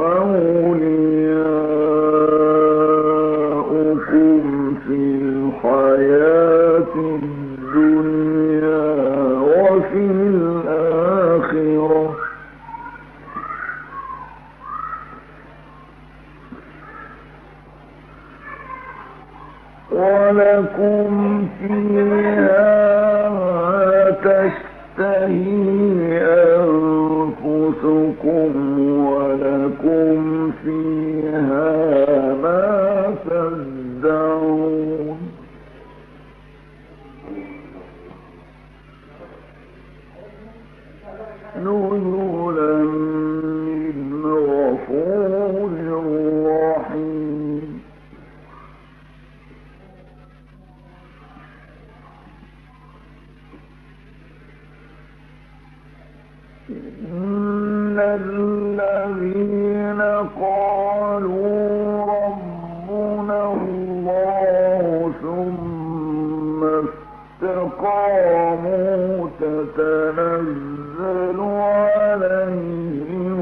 أولياؤكم في الحياة الدنيا وفي الآخرة ولكم فيها ما تشتهي أنفسكم ولكم فيها ما تدعون نزلا من غفور رحيم إن الذين قالوا ربنا الله ثم استقاموا تتنزل عليهم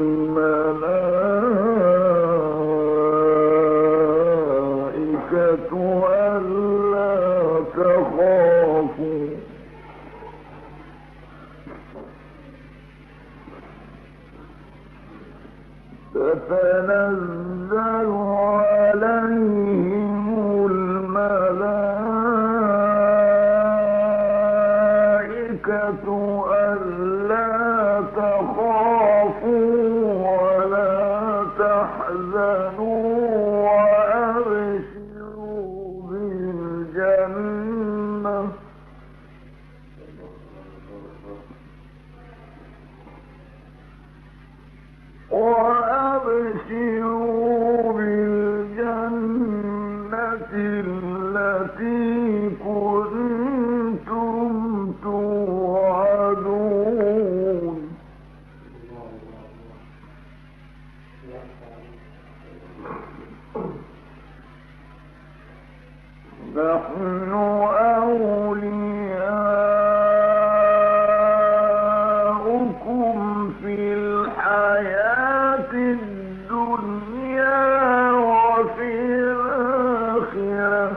الملائكة ألا تخافوا تتنزل عليهم الملائكة ألا تخافوا ولا تحزنوا وأبشروا بالجنة التي كنتم توعدون نحن أولياؤكم في الحياة الدنيا وفي الآخرة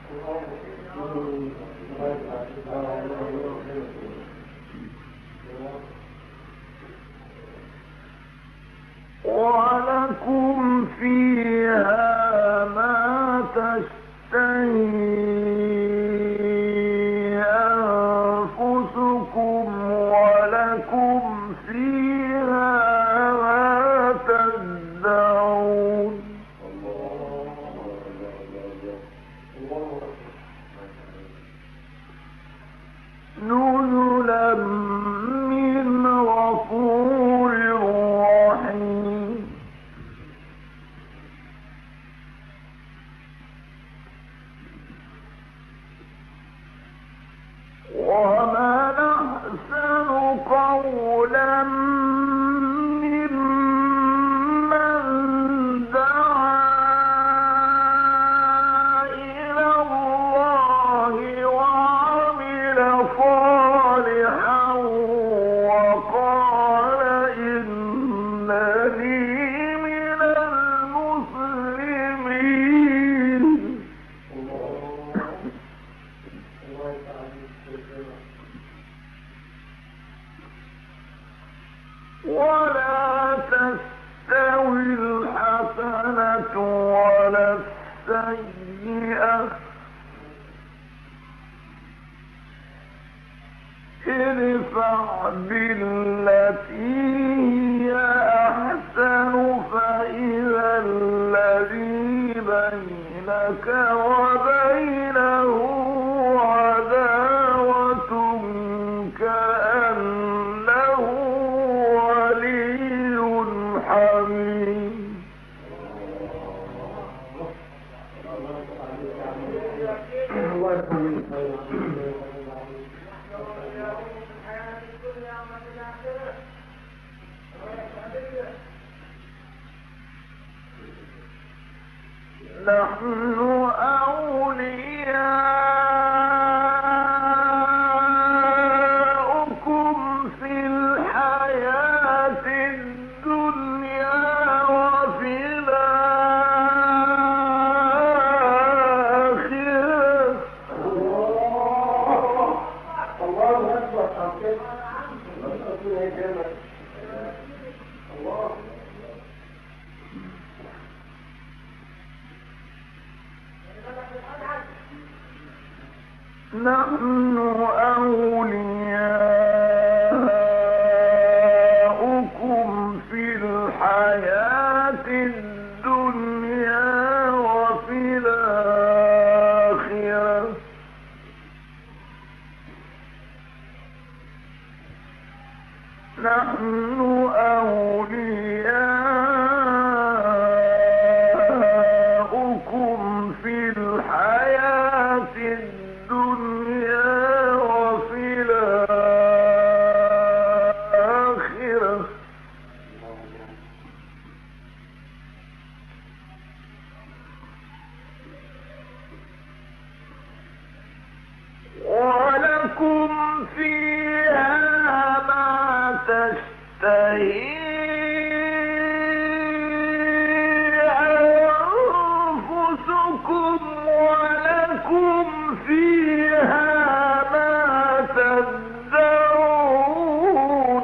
ولكم فيها ما تشتهي أنفسكم ولكم فيها ما تدعون نزلا من غفور رحيم ومن أحسن قولا ممن دعا إلى الله وعمل صالحا وقال إنني من المسلمين ولا تستوي الحسنة ولا السيئة ادفع بالتي هي أحسن فإذا الذي بينك وبينه عداوة كأنه ولي حميم نحن أولياؤكم في الحياة الدنيا نحن أولياؤكم في الحياة الدنيا وفي الآخرة نحن أولياؤكم في الحياة الدنيا وفي الآخرة ولكم فيها ما تشتهي أنفسكم ولكم فيها ما تدعون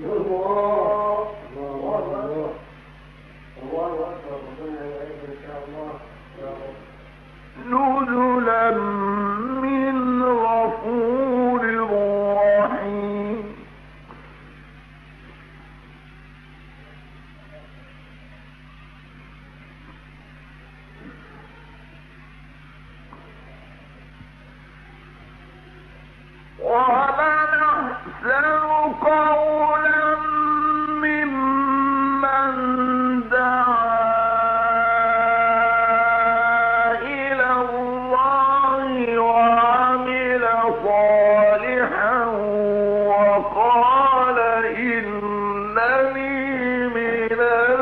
نزلا من غفور رحيم ومن أحسن قولا ممن دعا إلى الله وعمل صالحا وقال إنني من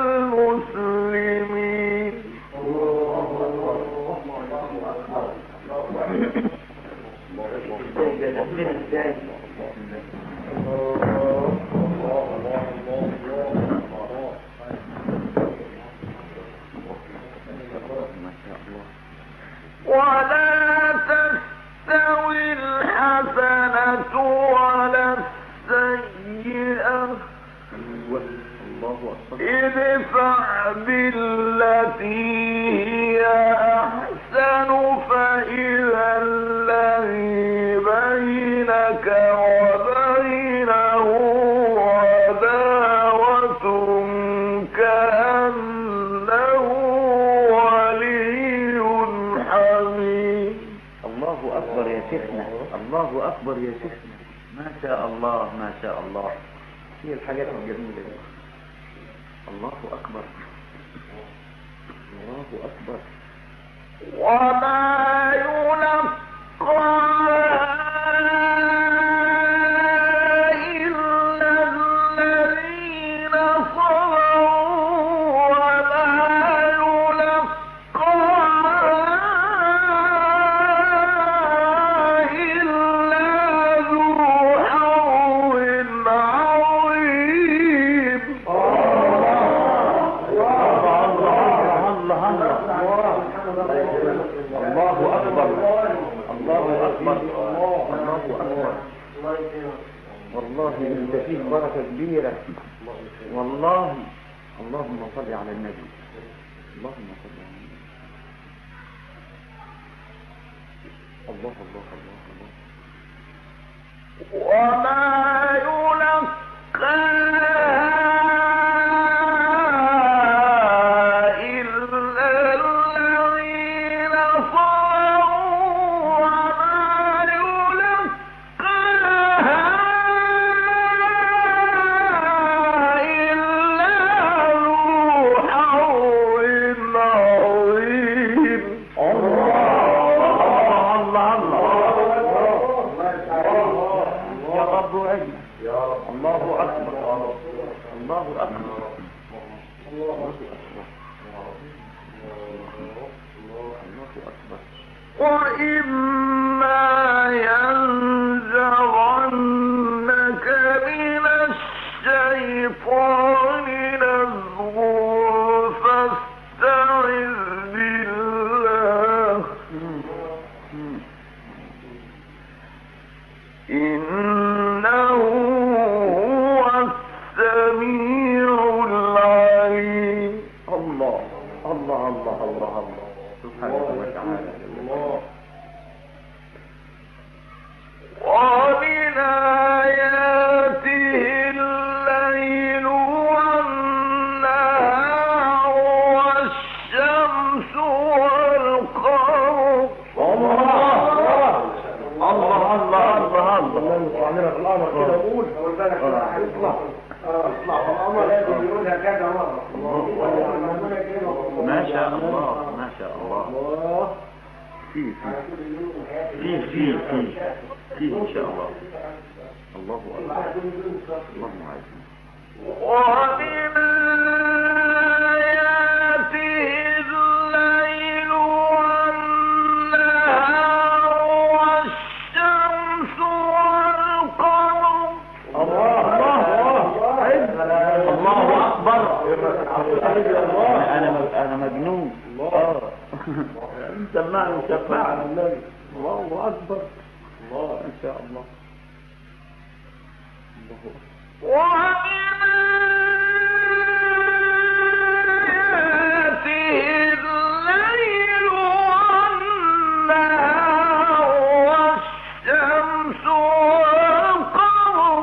المسلمين ولا تستوي الحسنة ولا السيئة ادفع بالتي هي أحسن فإذا الذي بينك وبينه عداوة كأنه ولي حميم. الله أكبر يا شيخنا، الله أكبر يا شيخنا، ما شاء الله ما شاء الله. هي الحاجات الجميلة دي. الله أكبر الله أكبر. وما يلقى إلا الذين صبروا وما يلقى إلا ذو حظ عظيم. الله أكبر الله أكبر الله أكبر. والله انت فيه بركة كبيرة والله. اللهم صل على النبي، اللهم صل على النبي. الله الله الله الله. وما يلقى وإما ينزغنك من الشيطان نزغ فاستعذ بالله إنه هو السميع العليم. الله الله الله الله الله سبحانه وتعالى. ومن آياته الليل والنهار والشمس والقمر. ما شاء الله ما شاء الله. فيه إن شاء الله. الله أكبر. اللهم عزيز. ومن آياته الليل والنهار والشمس والقمر. الله أكبر. أنا مجنون. سمعنا وشفعنا النبي. الله أكبر. الله إن شاء الله. ومن آياته الليل والنهار والشمس والقمر.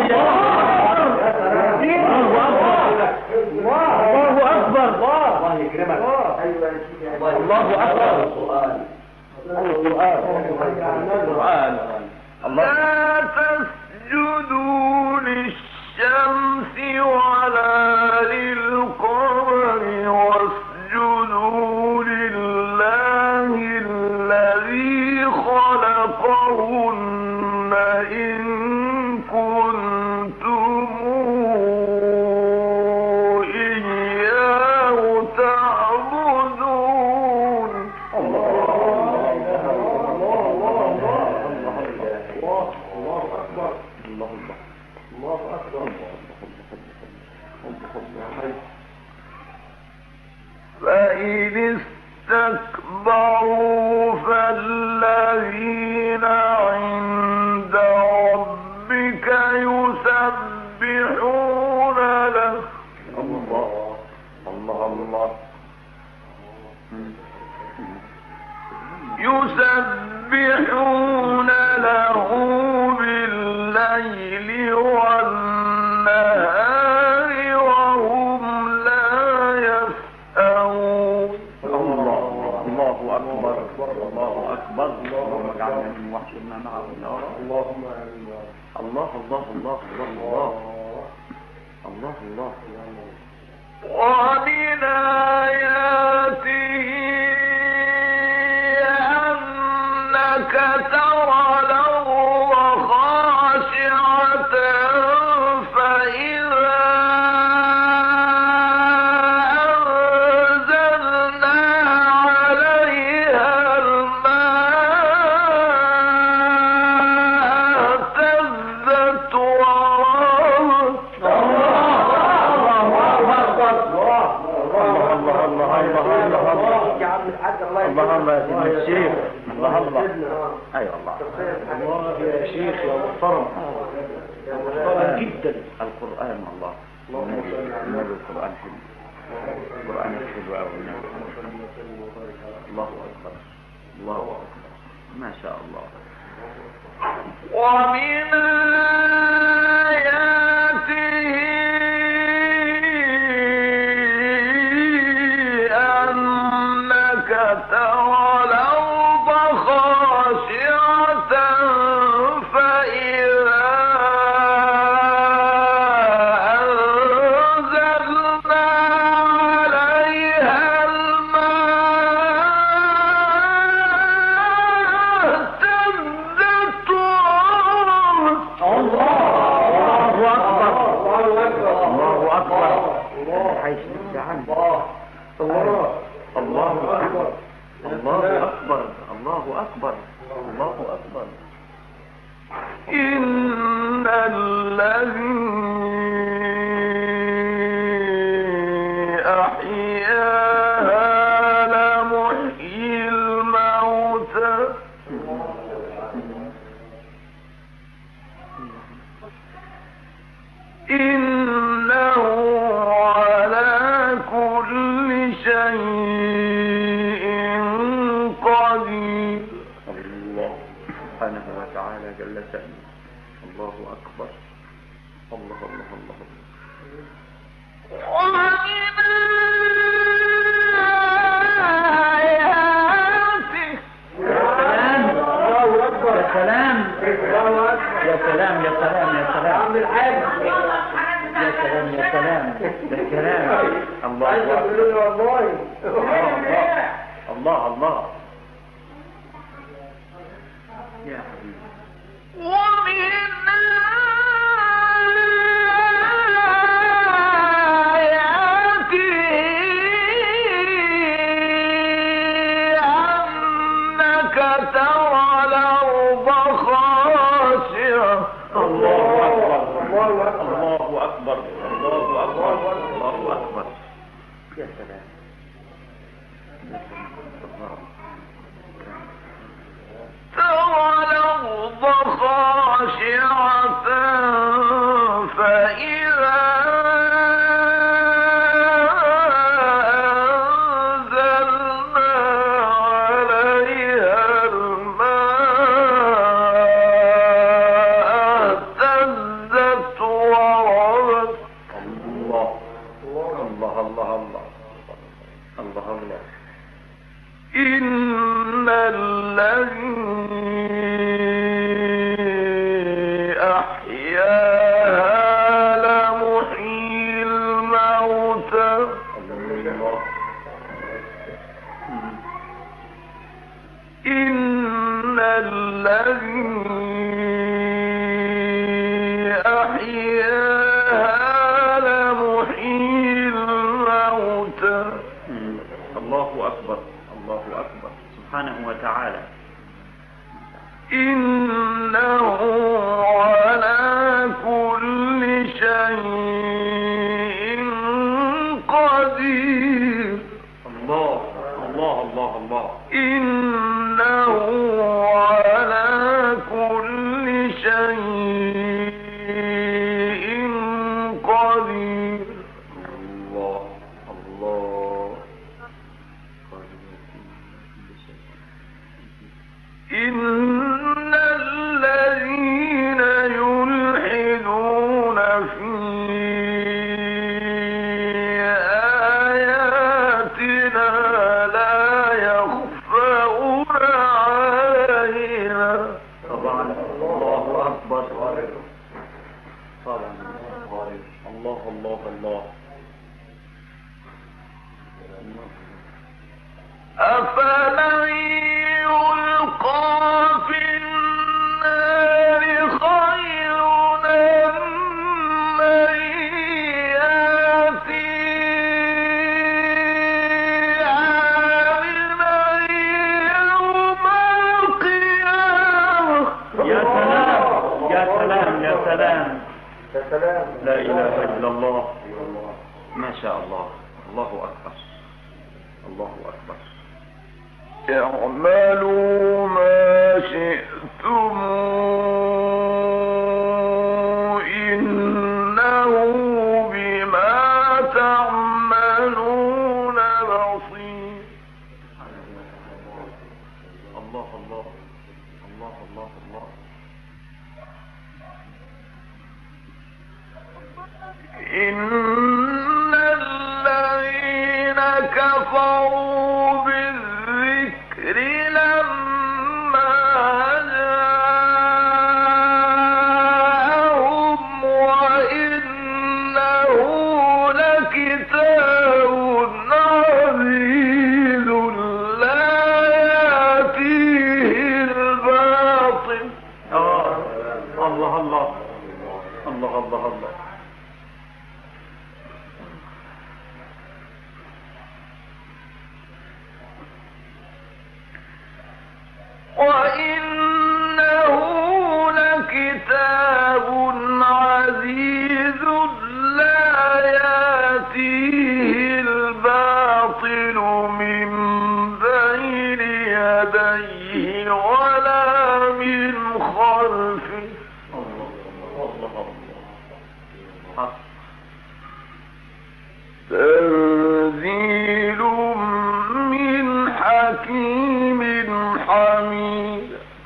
الله أكبر. الله يكرمك. الله أكبر. القرآن. لا تسجدوا للشمس ولا للقمر واسجدوا لله الذي خلقهن إن كنتم إياه تعبدون. فإن استكبروا فالذين عند ربك يسبحون له. يسبحون له بالليل والنهار وهم لا يسأمون. الله أكبر. الله أكبر. اللهم اجعلنا من وحشنا معه يا رب. اللهم آمين. الله الله الله الله الله الله. ومن آياته أنك ترى الأرض خاشعة فإذا أنزلنا عليها الماء اهتزت وربت. الله يا سيدنا الشيخ. الله ايوه الله يا شيخ يا محترم. محترم جدا. القرآن الله. النبي القرآن حلو. القرآن حلو قوي. الله أكبر. الله أكبر. ما شاء الله. ومن آياته أنك ترى الأرض خاشعة فإذا أنزلنا عليها الماء اهتزت وربت. الله أكبر. الله أكبر. حيث نفسي الله أكبر. الله أكبر. الله أكبر. الله أكبر. إن الذي أحياها لمحيي الموتى إنه على كل شيء قدير. الله سبحانه وتعالى جل شأنه. الله أكبر. الله الله الله. يا سلام يا سلام يا سلام يا سلام يا سلام يا سلام يا سلام. الله الله الله يا حبيبي. ومن يا سلام. ترى الأرض خاشعة فإذا أنزلنا عليها الماء اهتزت وربت. الله الله الله الله الله الله. إن الذي أحياها لمحيي الموتى. إن الذي أحياها لمحيي الموتى. الله أكبر. الله أكبر سبحانه وتعالى. إنه على كل شيء قدير. الله الله الله الله. إنه على كل شيء قدير. الله الله. إن الذين يلحدون في آياتنا لا يخفون علينا. طبعا الله أكبر. طبعا الله الله الله. أفمن يلقى في النار خير أم من يأتي آمنا يوم القيامة. يا سلام يا سلام يا سلام يا سلام. لا إله إلا الله. ما شاء الله. الله أكبر. الله أكبر. اعملوا ما شئتم إنه بما تعملون بصير. الله الله الله الله الله. إن الذين كفروا بالذكر لما جاءهم وإنه لكتاب عزيز لا يأتيه الباطل. الله الله الله الله الله. وإنه لكتاب عزيز لا يأتيه الباطل من بين يديه ولا من خلفه. تنزيل من حكيم حميد.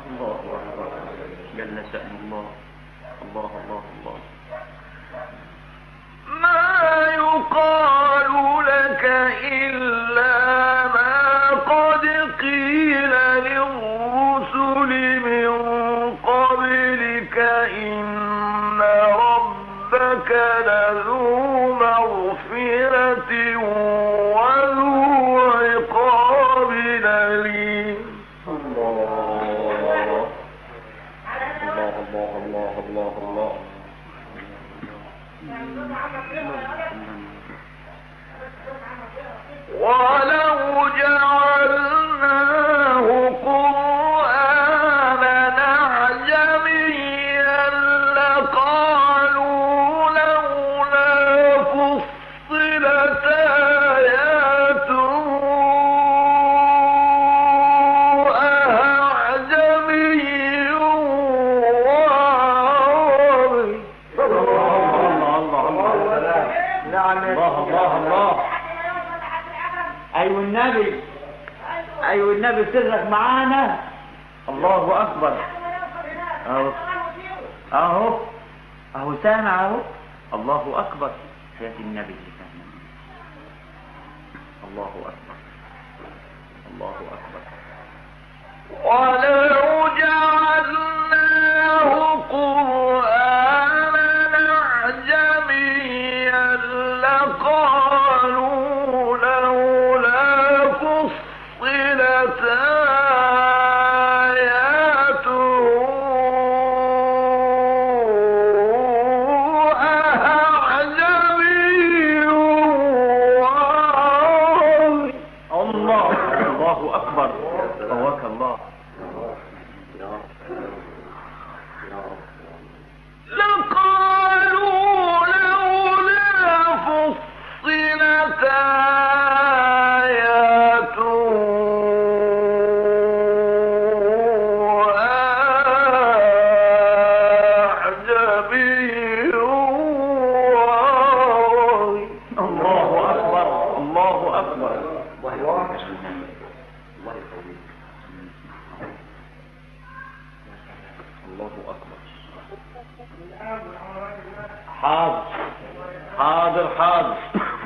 إلا ما قد قيل للرسل من قبلك إن ربك لذو مغفرة وذو عقاب أليم. الله ولو جعلناه قرآنا أعجميا لقالوا لولا فصلت آياته أعجمي وعربي. الله. ايوه النبي سرك معانا. الله اكبر. اهو سامع اهو. الله اكبر. حياة النبي الله اكبر. ولو جعلناه قرآنا أعجميا لقالوا لولا فصلت آياته أعجمي وعربي. الله اكبر. قواك الله. لقالوا لولا فصلت آياته أعجمي وعربي. الله اكبر. حاضر.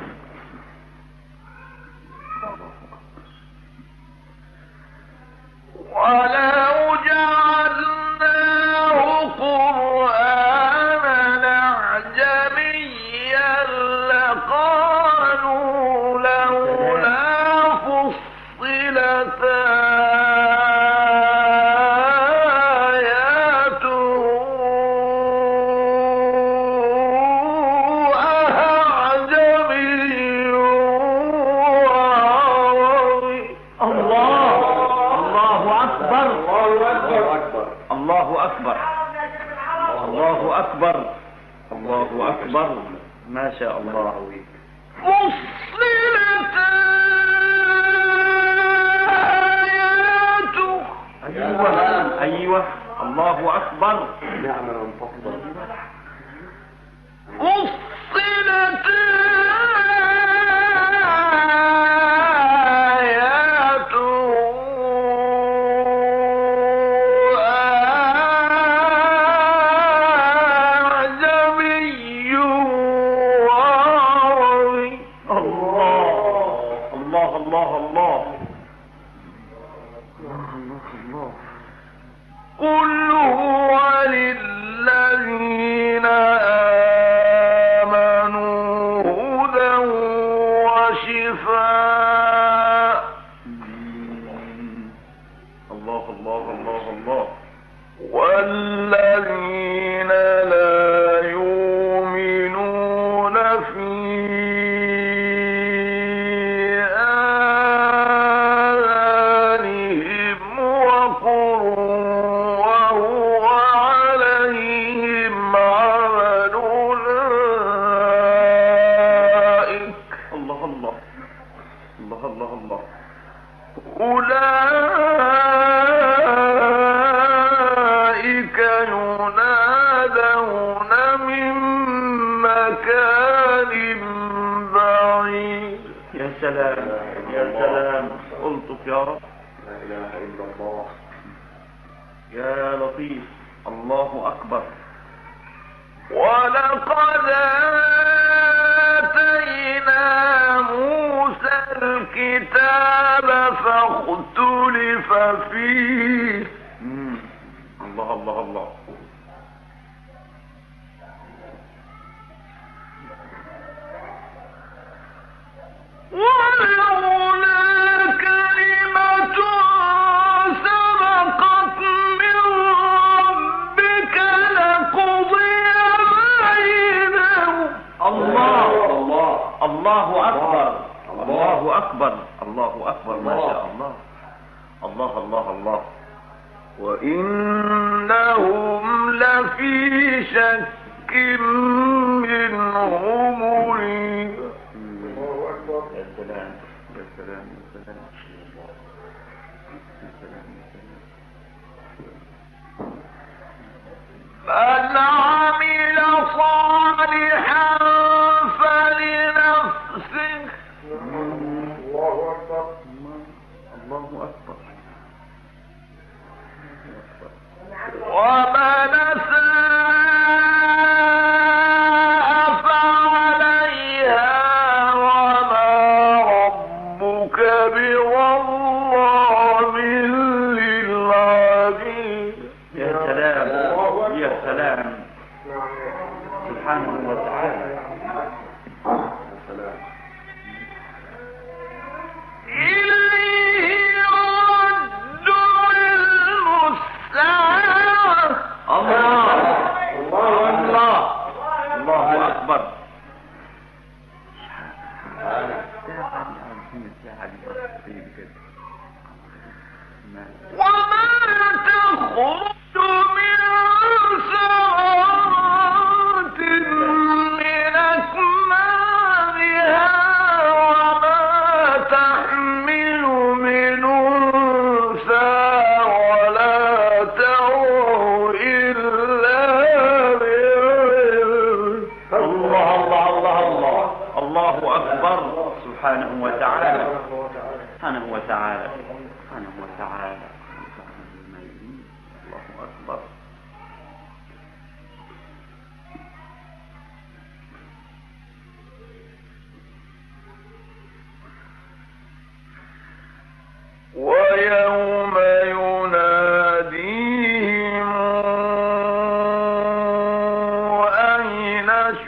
ولو جعلناه قرآنا أعجميا لقالوا لولا فصلت آياته أعجمي وعربي. الله اكبر. ما شاء الله. فصلت آياته. ايوه الله اكبر. نعم منفصلة. فصلت آياته أعجمي وعربي. قل هو للذين آمنوا هدى وشفاء. الله. والذين لا يؤمنون في آذانهم وقر وهو عليهم عمل أولئك أولئك ينادون من مكان بعيد. يا سلام. قلتك يا رب. لا إله إلا الله. يا لطيف. الله أكبر. ولقد آتينا موسى الكتاب فاختلف فيه. الله الله الله. ولولا كلمة سبقت من ربك لقضي بينهم. الله الله الله أكبر الله أكبر الله أكبر ما شاء الله. الله الله الله. وإنهم لفي شك منه مريب. يا سلام يا سلام يا سلام يا سلام. من عمل صالحا فلنفسه. الله أكبر الله أكبر. ومن أساء فعليها وما ربك بظلام للعبيد. يا سلام يا سلام سبحانه وتعالى. إليه يرد علم الساعة. الله الله الله أكبر. وما تخرج من ثمرات من أكمامها وما تحمل من أنثى ولا تضع إلا بعلمه. الله الله الله الله الله أكبر سبحانه وتعالى سبحانه وتعالى سبحانه وتعالى. الله أكبر. ويوم يناديهم أين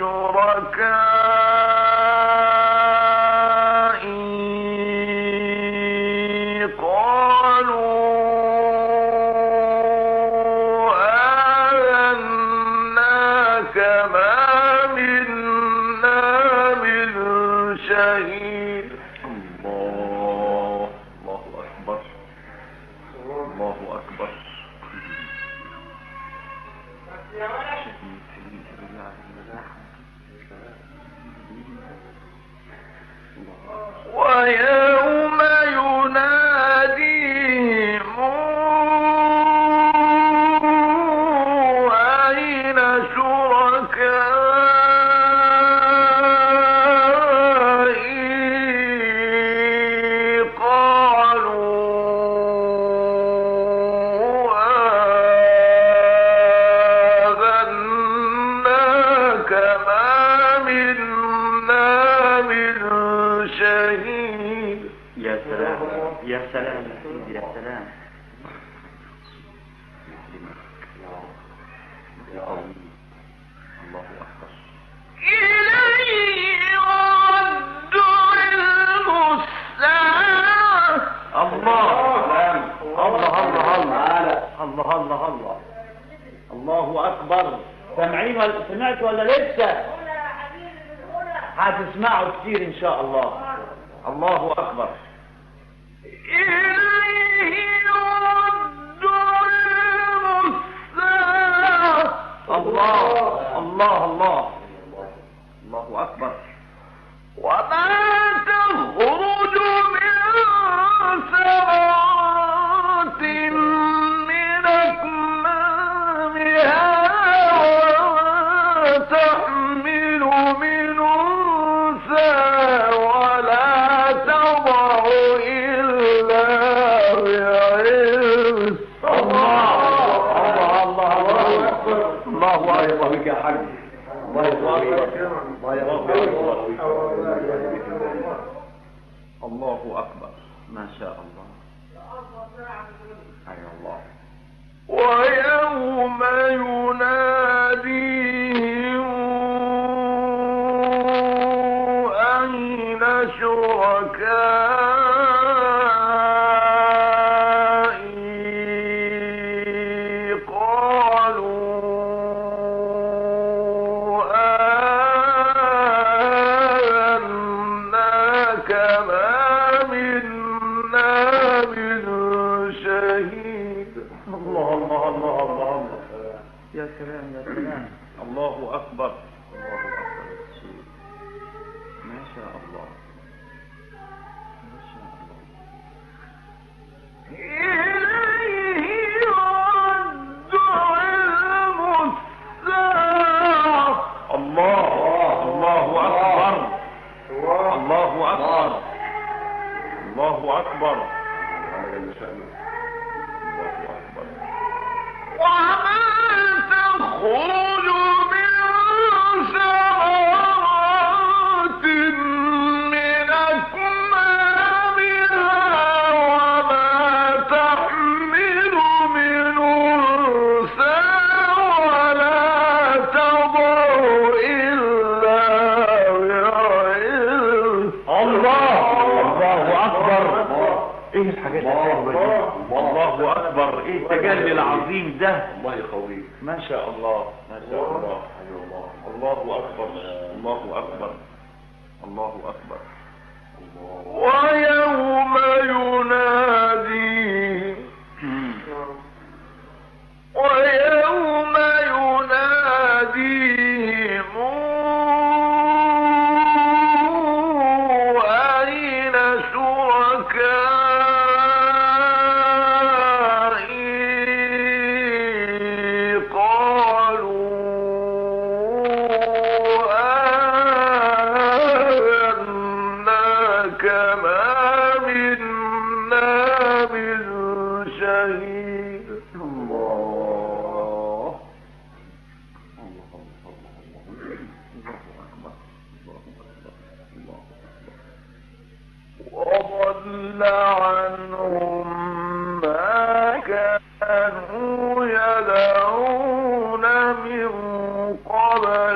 شركائي قالوا آذناك ما منا من شهيد. الله الله أكبر الله أكبر. ويوم يناديهم أين شركائي قالوا آذناك ما منا من شهيد. يا سلام يا سلام يا سيدي يا سلام. الله أكبر. إليه يرد علم الساعة. الله الله الله الله الله الله الله أكبر. سمعين سمعت ولا لسه؟ هتسمعوا كتير إن شاء الله. الله أكبر. إليه يرد علم الساعة. الله الله الله الله أكبر. وما تخرج من ثمرات من أكمامها وما تحمل من أنثى ولا تضع إلا بعلمه. الله أكبر بك يا حاج. الله الله أكبر. ما شاء الله. أي الله. ويوم يناديهم أين شركائي قالوا آذناك ما منا من شهيد. الله الله الله الله الله. يا سلام يا سلام. الله أكبر. الله أكبر. ما شاء الله. ما شاء الله. إليه يرد علم الساعة. الله الله أكبر. الله أكبر. الله أكبر. وما تخرج من ثمرات من أكمامها وما تحمل من أنثى ولا تضع إلا بعلمه. الله الله أكبر. ايه الحاجات الحلوة دي؟ الله أكبر. ايه التجلي العظيم ده؟ الله يقويك. ما شاء الله. ما شاء الله. الله أكبر. الله أكبر. الله أكبر. ويوم يناديهم ويوم يناديهم أين شركائي قالوا آذناك ما منا من شهيد. الله. وضل عنهم ما كانوا يدعون من قبل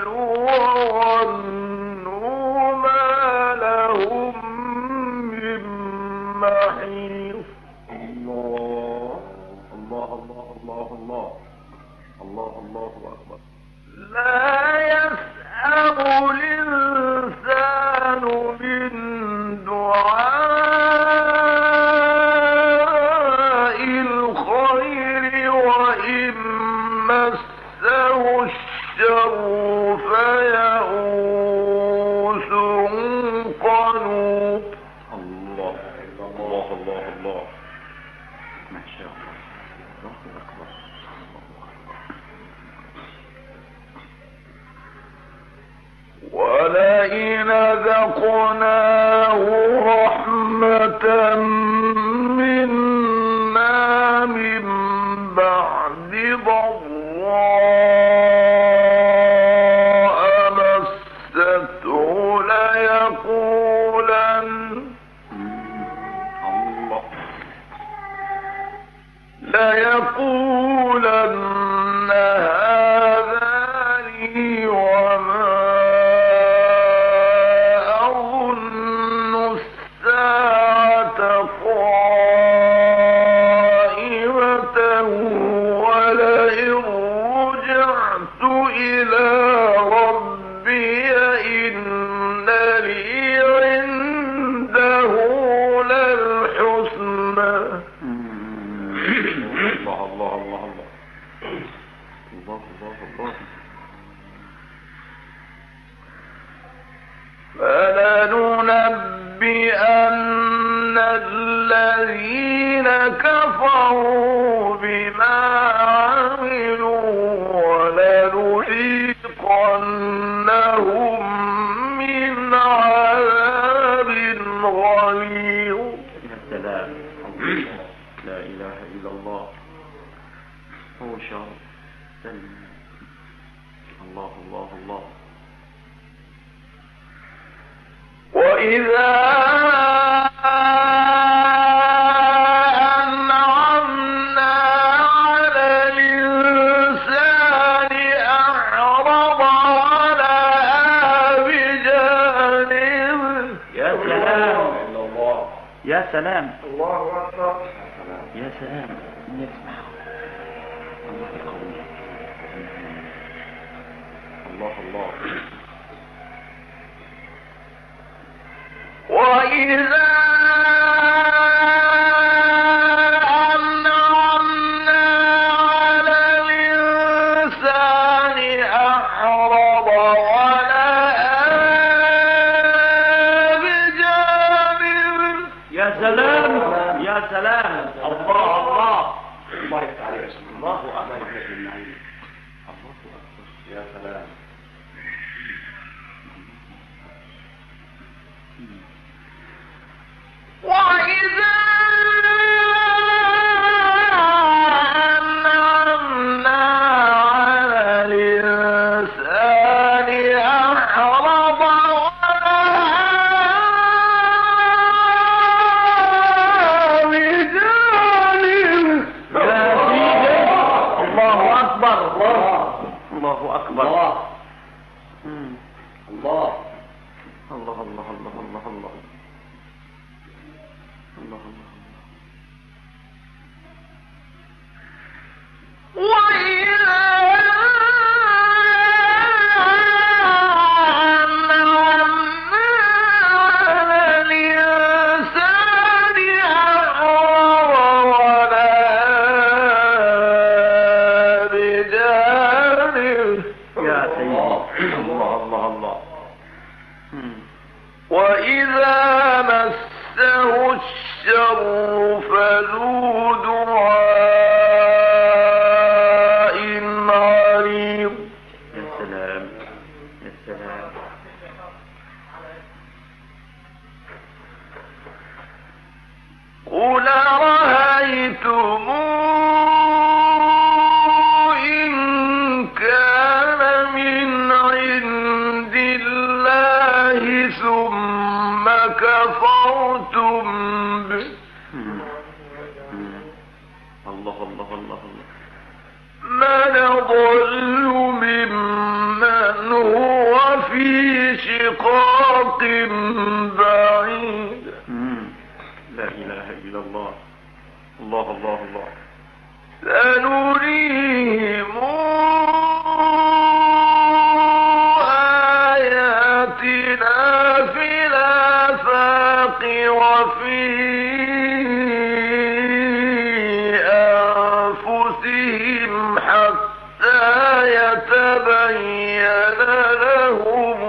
وظنوا ما لهم من محيص. الله الله الله الله الله الله الله أكبر. لا يسأم الإنسان من دعاء الخير وإن مسه الشر فيئوس قنوط. الله الله الله الله. ما شاء الله. الله أكبر. ولئن ذقناه رحمة منا من بعد ضراء مسته ليقولن هذا لي وما أظن الساعة قائمة ولئن رجعت إلى ربي إن لي عنده للحسنى. الله الله الله الله الله الله الله. فلننبئن الذين كفروا بما عملوا ولنذيقنهم من عذاب غليظ. يا سلام. لا إله إلا الله. هو شر سلم. الله الله الله. وإذا يا سلام. الله أكبر. يا سلام. نسمع. الله يقوي. الله الله. وإذا أنعمنا على الإنسان أعرض ونأى بجانبه. يا سلام يا سلام. الله الله. الله يفتح عليك يا سيدي. الله أكبر. الله يفتح النعيم. الله أكبر. يا سلام. وإذا أنعمنا على الإنسان أعرض ونأى بجانبه. يا سيدي. الله أكبر. الله أكبر. الله مم. الله الله الله الله الله الله الله الله. وإذا أنعمنا على الإنسان أعرض ونأى بجانبه. يا سيدي. الله الله الله. مم. وإذا مسه الشر فذو دعاء عريض. يا سلام يا سلام. قل أرأيتم إن كان من عند الله ثم كفرتم به مم. مم. الله الله الله الله. من أضل ممن هو في شقاق بعيد. مم. لا إله إلا الله. الله الله الله. سنريهم آياتنا في الآفاق وفي أنفسهم حتى يتبين لهم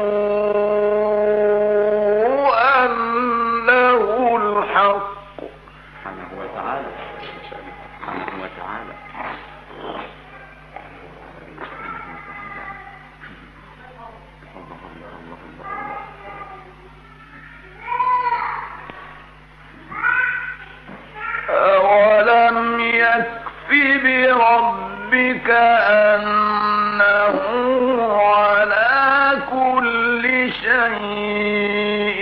أنه الحق. سبحانه وتعالى. سبحانه وتعالى. الله الله الله الله. أولم يكف بربك أنه على كل شيء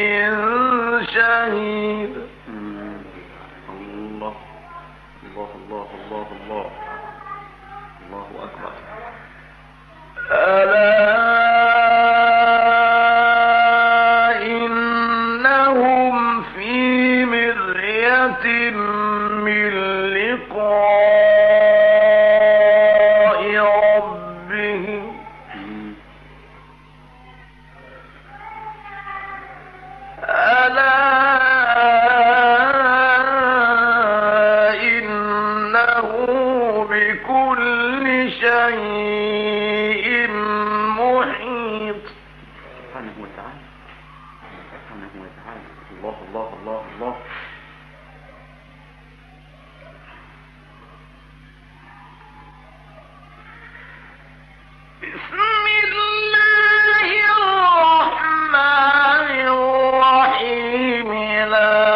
شهيد. مم. الله الله الله الله الله. الله أكبر. ألا إنهم في مرية من لقاء ربهم. مم. ألا إنه بكل شيء محيط. سبحانه وتعالى. سبحانه وتعالى. الله الله الله الله. بسم الله الرحمن الرحيم. لا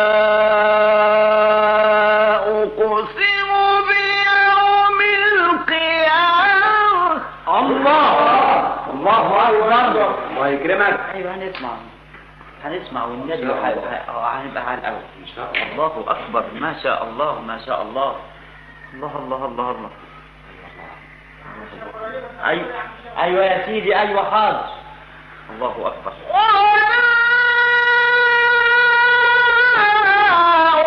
أقسم بيوم القيامة. الله الله أكبر. الله يكرمك. أيوة هنسمع والنبي هنبقى على الأول. الله أكبر. ما شاء الله ما شاء الله. الله الله الله الله. أيوة يا سيدي. أيوة حاضر. الله أكبر. ولا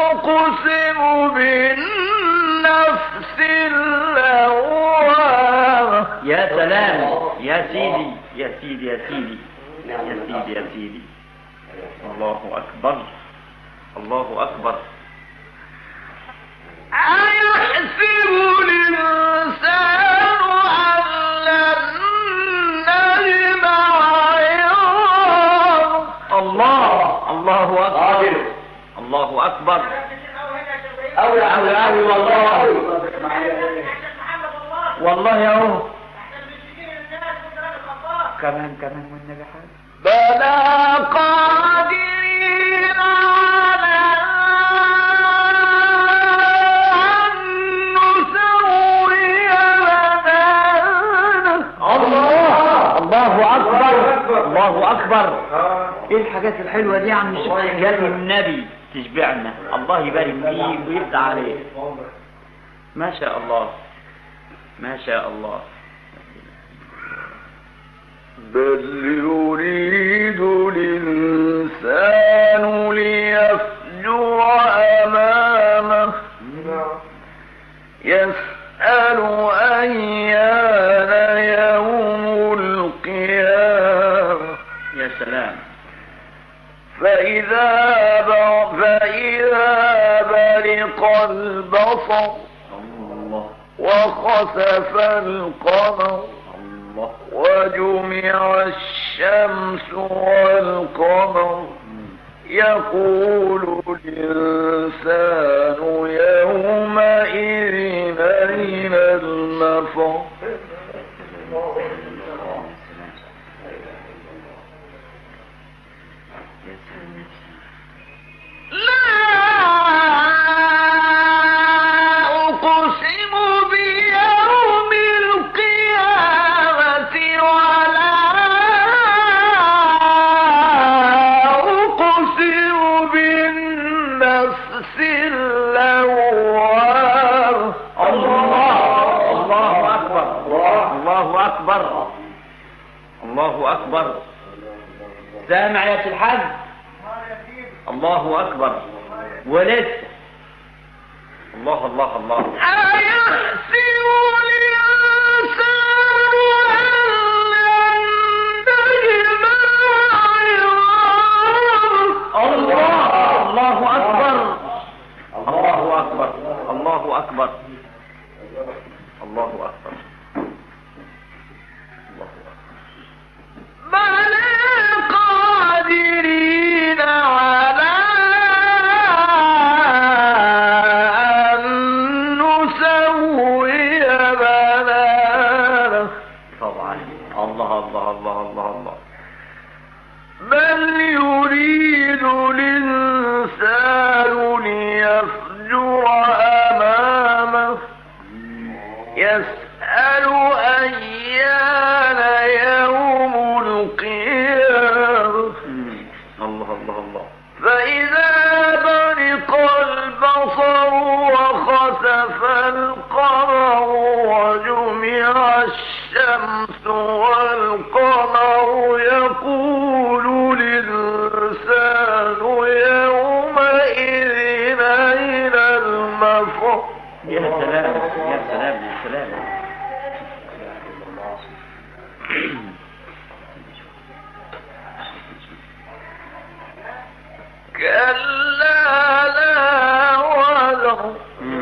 يا سلام يا سيدي يا سيدي يا سيدي يا سيدي يا سيدي. الله أكبر الله أكبر. أيحسب الإنسان أن لن نجمع عظامه. الله أكبر الله أكبر. أوي والله يا هو كمان والنبي حاجة. بلى قادرين على أن نسوي بنانه. الله أكبر. ايه الحاجات الحلوة دي يا عم الشيخ؟ حاجات النبي تشبعنا. الله يبارك فيك ويفتح عليك. ما شاء الله ما شاء الله. بل يريد الإنسان ليفجر أمامه يسأل أيان يوم القيامة. يا سلام. فإذا برق البصر وخسف القمر وجمع الشمس والقمر يقول الإنسان يومئذ أين المفر. لا أقسم بيوم القيامة ولا أقسم بالنفس اللوامة. الله أكبر الله أكبر. سامع يا سي الحاج؟ الله أكبر. ولسه الله أيحسب الإنسان أن لن نجمع عظامه. الله أكبر الله أكبر. بلى قادرين على أن نسوي بنانه. طبعا الله. بل يريد الإنسان ليفجر أمامه يسأل أيان يوم القيامة. الله. فإذا برق البصر وخسف القمر وجمع الشمس والقمر يقول الإنسان يومئذ أين المفر. يا سلام. كلا لا وزر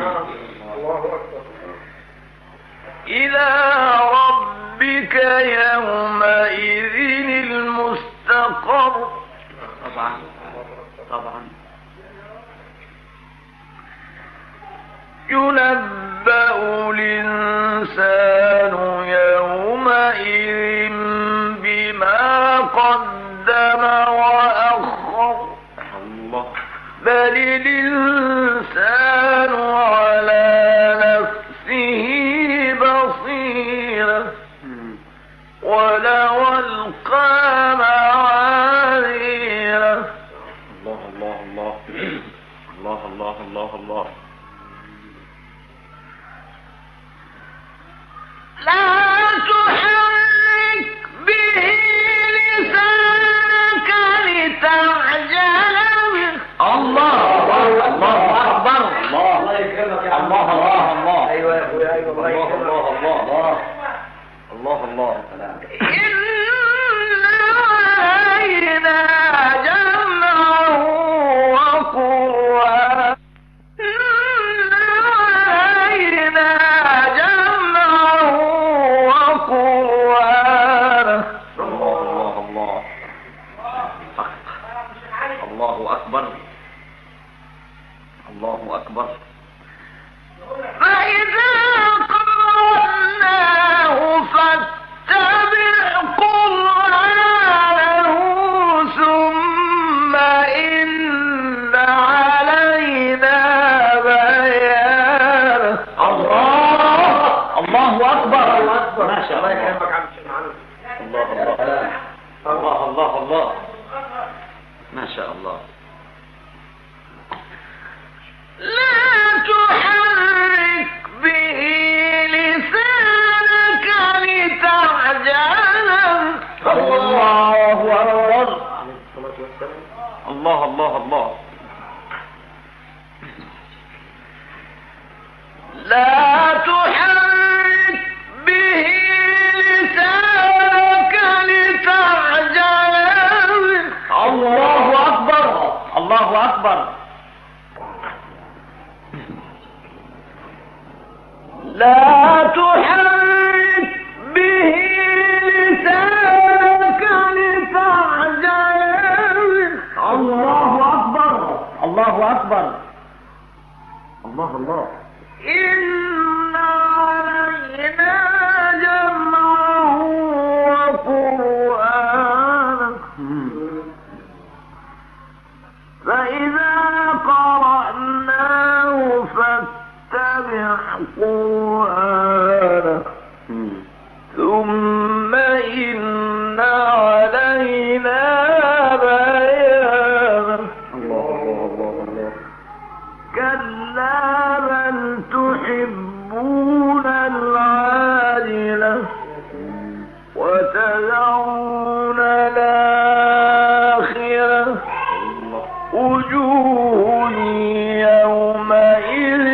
إلى ربك يومئذ المستقر. طبعا ينبأ الإنسان يومئذ بما قدم وأخر. بل الإنسان على نفسه بصيرة ولو ألقى معاذيره. الله. لا تحرك به لسانك لتعجل به. الله أكبر. الله يكرمك يا عم. الله. ايوه يا اخويا، ايوه الله يكرمك. الله الله. إن علينا جمعه وقرآنه إن علينا جمعه وقرآنه. الله الله الله. الله أكبر. الله أكبر. فإذا قرأناه فاتبع قرآنه ثم إن علينا بيانه. الله أكبر. ما شاء الله. الله الله الله الله. ما شاء الله. لا تحرك به لسانك لتعجل. الله أكبر. الله الله الله. لا تحرك به لسانك لتعجل. الله أكبر. الله أكبر. لا تحرك به لسانك لتعجل. الله أكبر. الله أكبر. الله الله. إن علينا جمعه وقرآنه فإذا قرأناه فاتبع قرآنه ثم إن علينا بيانه. كلا بل تحبون العاجلة وتذرون الآخرة وجوه يومئذ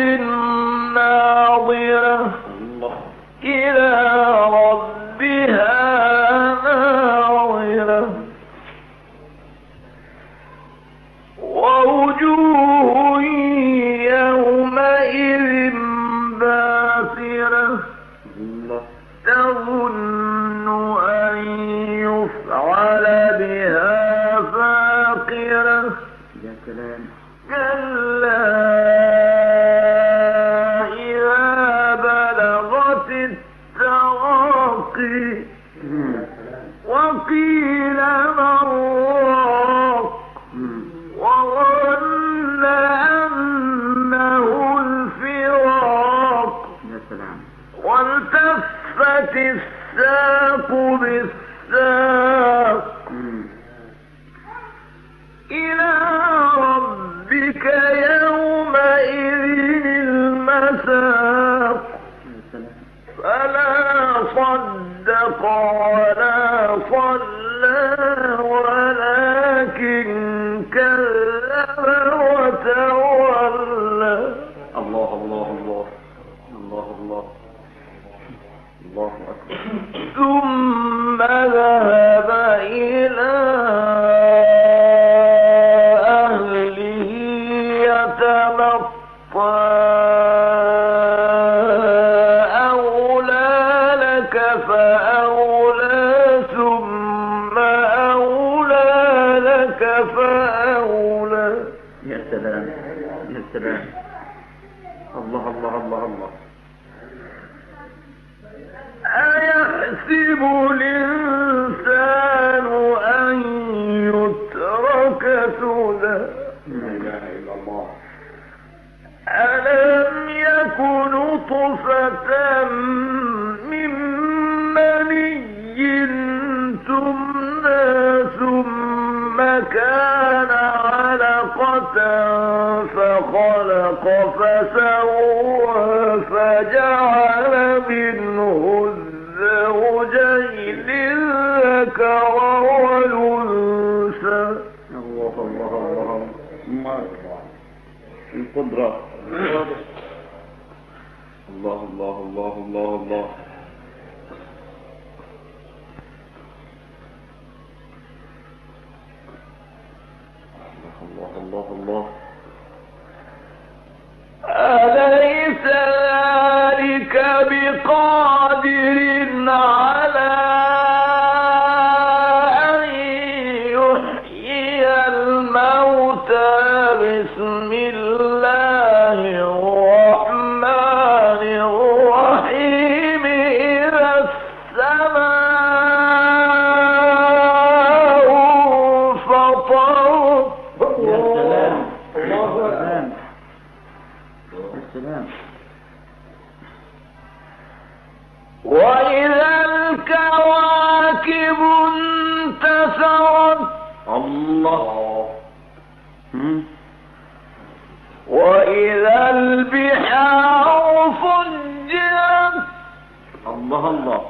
ناظرة إلى ربها ناظرة ووجوه يومئذ باسرة تظن أن يفعل بها فاقرة. يا سلام. كلا إذا بلغت التراقي وقيل من راق وظن أنه الفراق والتفت الساق بالساق إلى ربك يومئذ المساق. فلا صدق ولا صلى ولكن كذب وتولى. الله الله الله. الله الله. الله أكبر. ثم ذهب إلى أهله يتمطى. أولى لك فأولى ثم أولى لك فأولى. يا سلام. يا سلام. الله الله الله الله. أيحسب الإنسان أن يترك سدى. لا إله إلا الله. ألم يكن نطفة من مني تمنى ثم كان علقة فخلق فسوى فجعل منه الزوجين الذكر والأنثى. الله الله الله. ما القدرة. الله الله الله الله الله. الله. أليس ذلك بقادر على أن يحيي الموتى بسم الله الرحمن الرحيم إذا السماء انفطرت. يا سلام يا سلام. وإذا الكواكب انتثرت. الله. وإذا البحار فجرت. الله الله.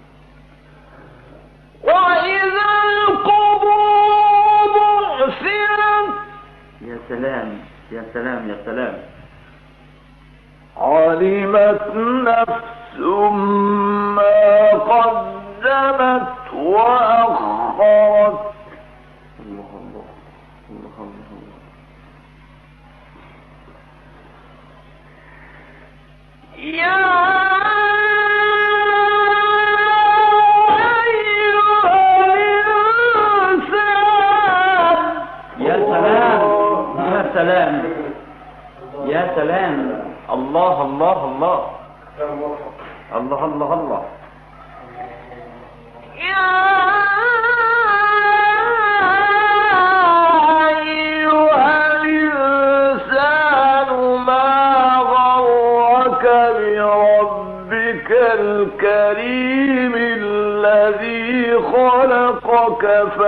وإذا القبور بعثرت. يا سلام يا سلام يا سلام. علمت نفس ما قدمت وأخرت. الله الله الله الله. يا سلام يا سلام. الله الله الله الله الله الله. يا أيها الإنسان ما غرك بربك الكريم الذي خلقك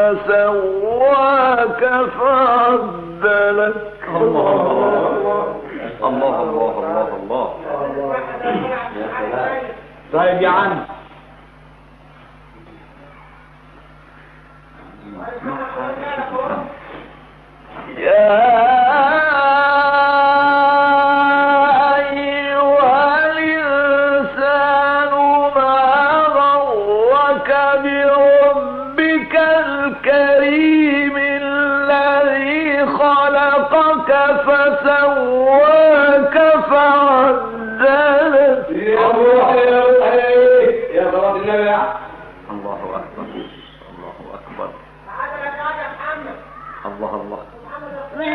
فسواك فعدلك. الله الله الله الله الله. يا سلام. طيب يا عم. يا أيها الإنسان ما غرك بربك الكريم الذي خلقك فسواك فعدلك. الله أكبر الله أكبر. الله الله. في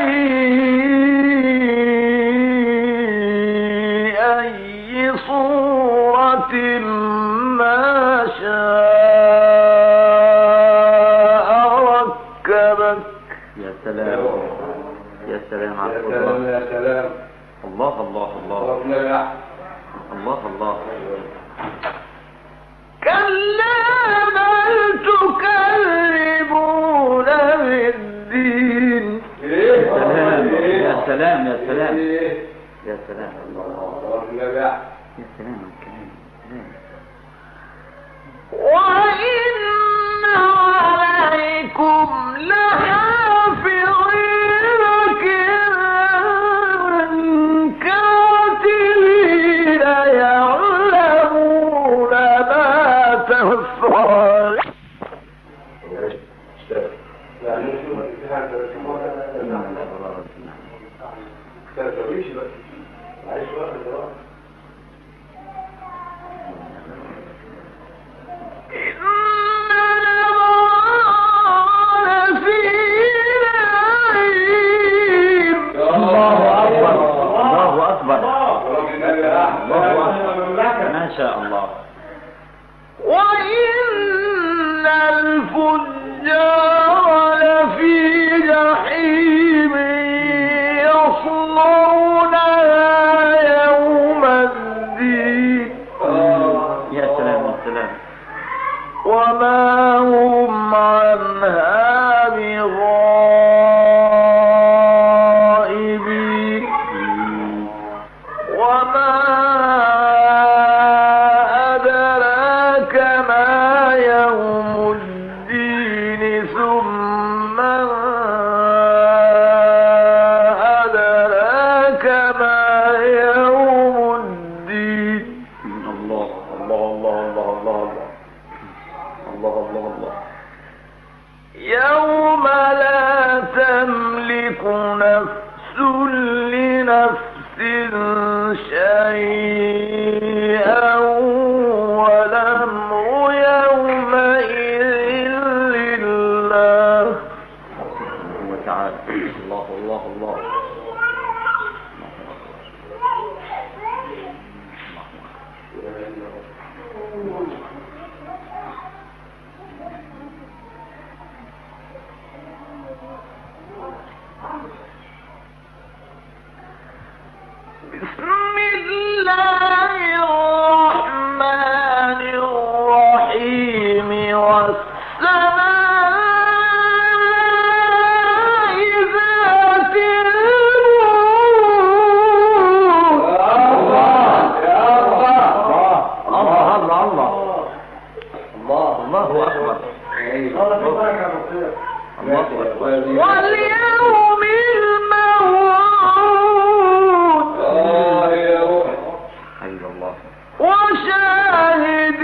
أي صورة ما شاء ركبك. يا سلام يا سلام على القدرة. يا سلام. الله الله الله الله الله. كلا بل تكذبون بالدين. يا سلام يا سلام يا سلام يا سلام. يا سلام الكلام. وإن عليكم لحافظين كراما كاتبين يعلمون ما تفعلون. ما شاء الله. وإن الفجار لفي جحيم يصلونها يوم الدين. يا سلام يا سلام. وما هم عنها بغائبين. وما أدراك شيئا والأمر يومئذ لله. وتعالى الله الله الله. بسم الله الرحمن الرحيم والسماء ذات البروج. الله أكبر. واليوم الموعود وشاهد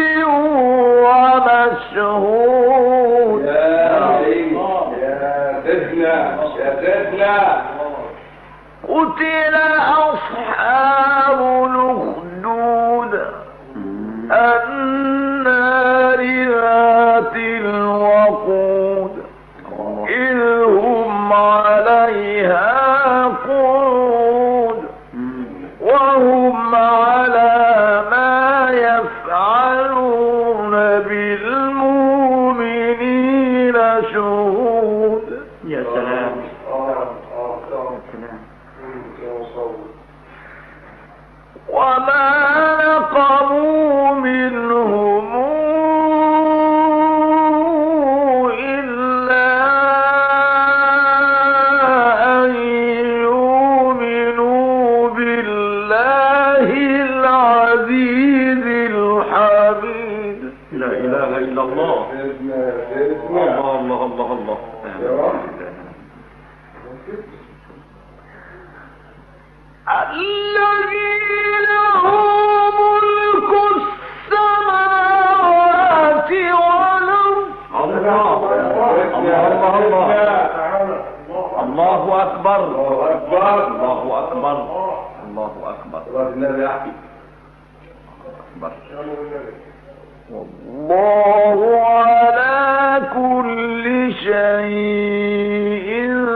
ومشهود. قتل أصحاب الأخدود النار ذات الوقود إذ هم عليها قعود وهم على ما يفعلون بالمؤمنين شهود. يا سلام. وما نقموا منهم إلا أن يؤمنوا بالله العزيز الحميد. لا إله إلا الله. الله الله الله الله. الذي له ملك السماوات والأرض. الله الله الله. الله أكبر. الله أكبر. الله أكبر. والله على كل شيء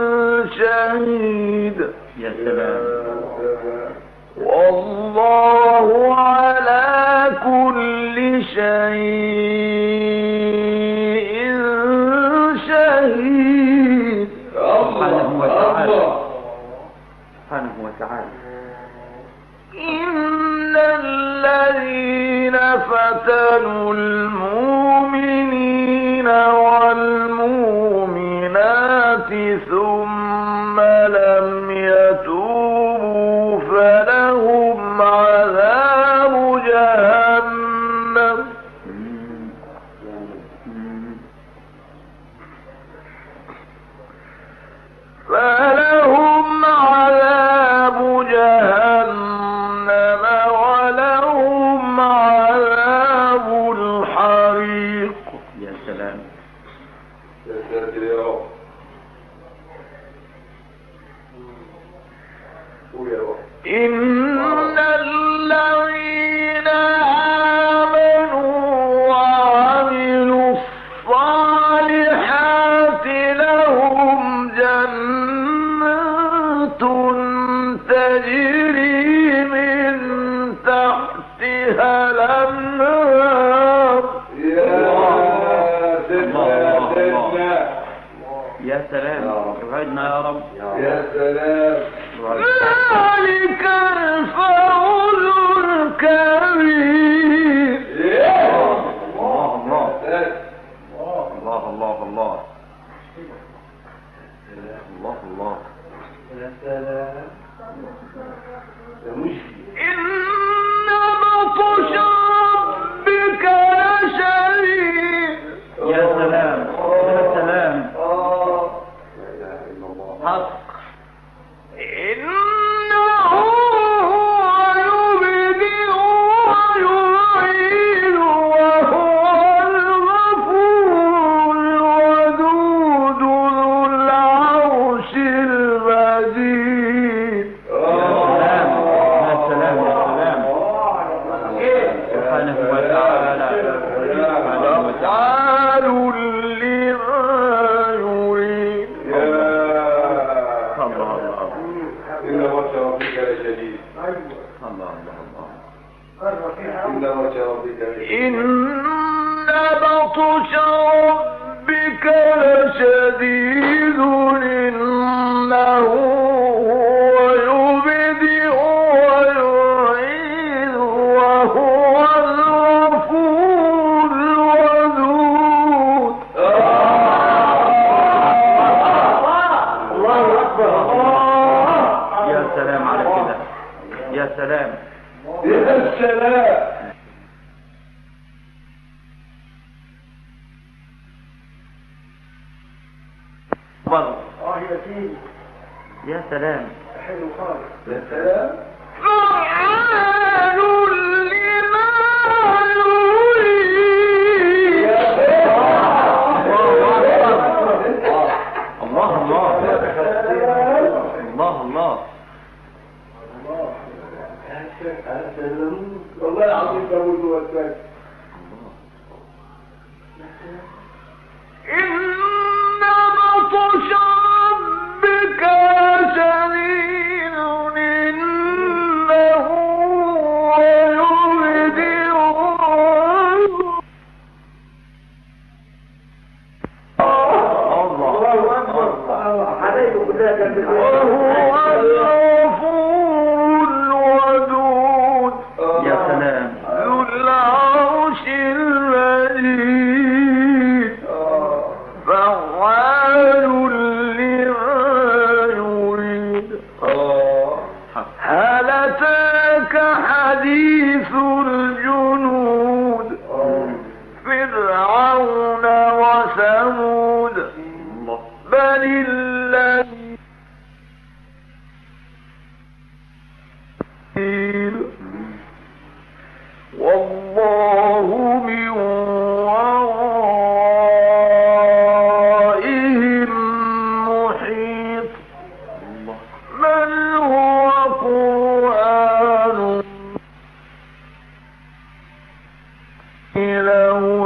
شهيد. يا سلام. والله على كل شيء شهيد. سبحانه وتعالى. سبحانه وتعالى. إن الذين فتنوا المؤمنين والمؤمنات ثم لم يتوبوا فلهم عذاب جهنم ولهم عذاب الحريق. يا سلام. إن الذين آمنوا وعملوا الصالحات لهم جنات تجري من تحتها الأنهار. يا سلام. ابعدنا يا رب. يا سلام. ذلك الفوز الكبير. الله الله الله الله الله الله الله. يا سلام. إن بطش ربك لشديد. يا سلام. يا سلام. حق. إنه هو يبدئ ويعيد وهو الغفور الودود ذو العرش المجيد. يا سلام. الله الله الله. إن وجه ربك إن بطش ربك لشديد إنه هو يبدئ ويعيد وهو الغفور الودود. الله أكبر. يا سلام على كده، يا سلام. يا السلام. برضه يا سيدي يا سلام. حلو خالص. يا سلام. فعال لما يريد. الله الله الله الله. والله العظيم داوود هو الثاني. إن بطش ربك شديد إنه هو يبدئ الله أكبر. عليكم بالله جنب وهو الغفور الودود. يا سلام. ذو العرش المجيد فعال لما يريد. هل أتاك حديث الجنود فرعون وثمود الله. بل الذين والله من ورائهم محيط بل هو قرآن له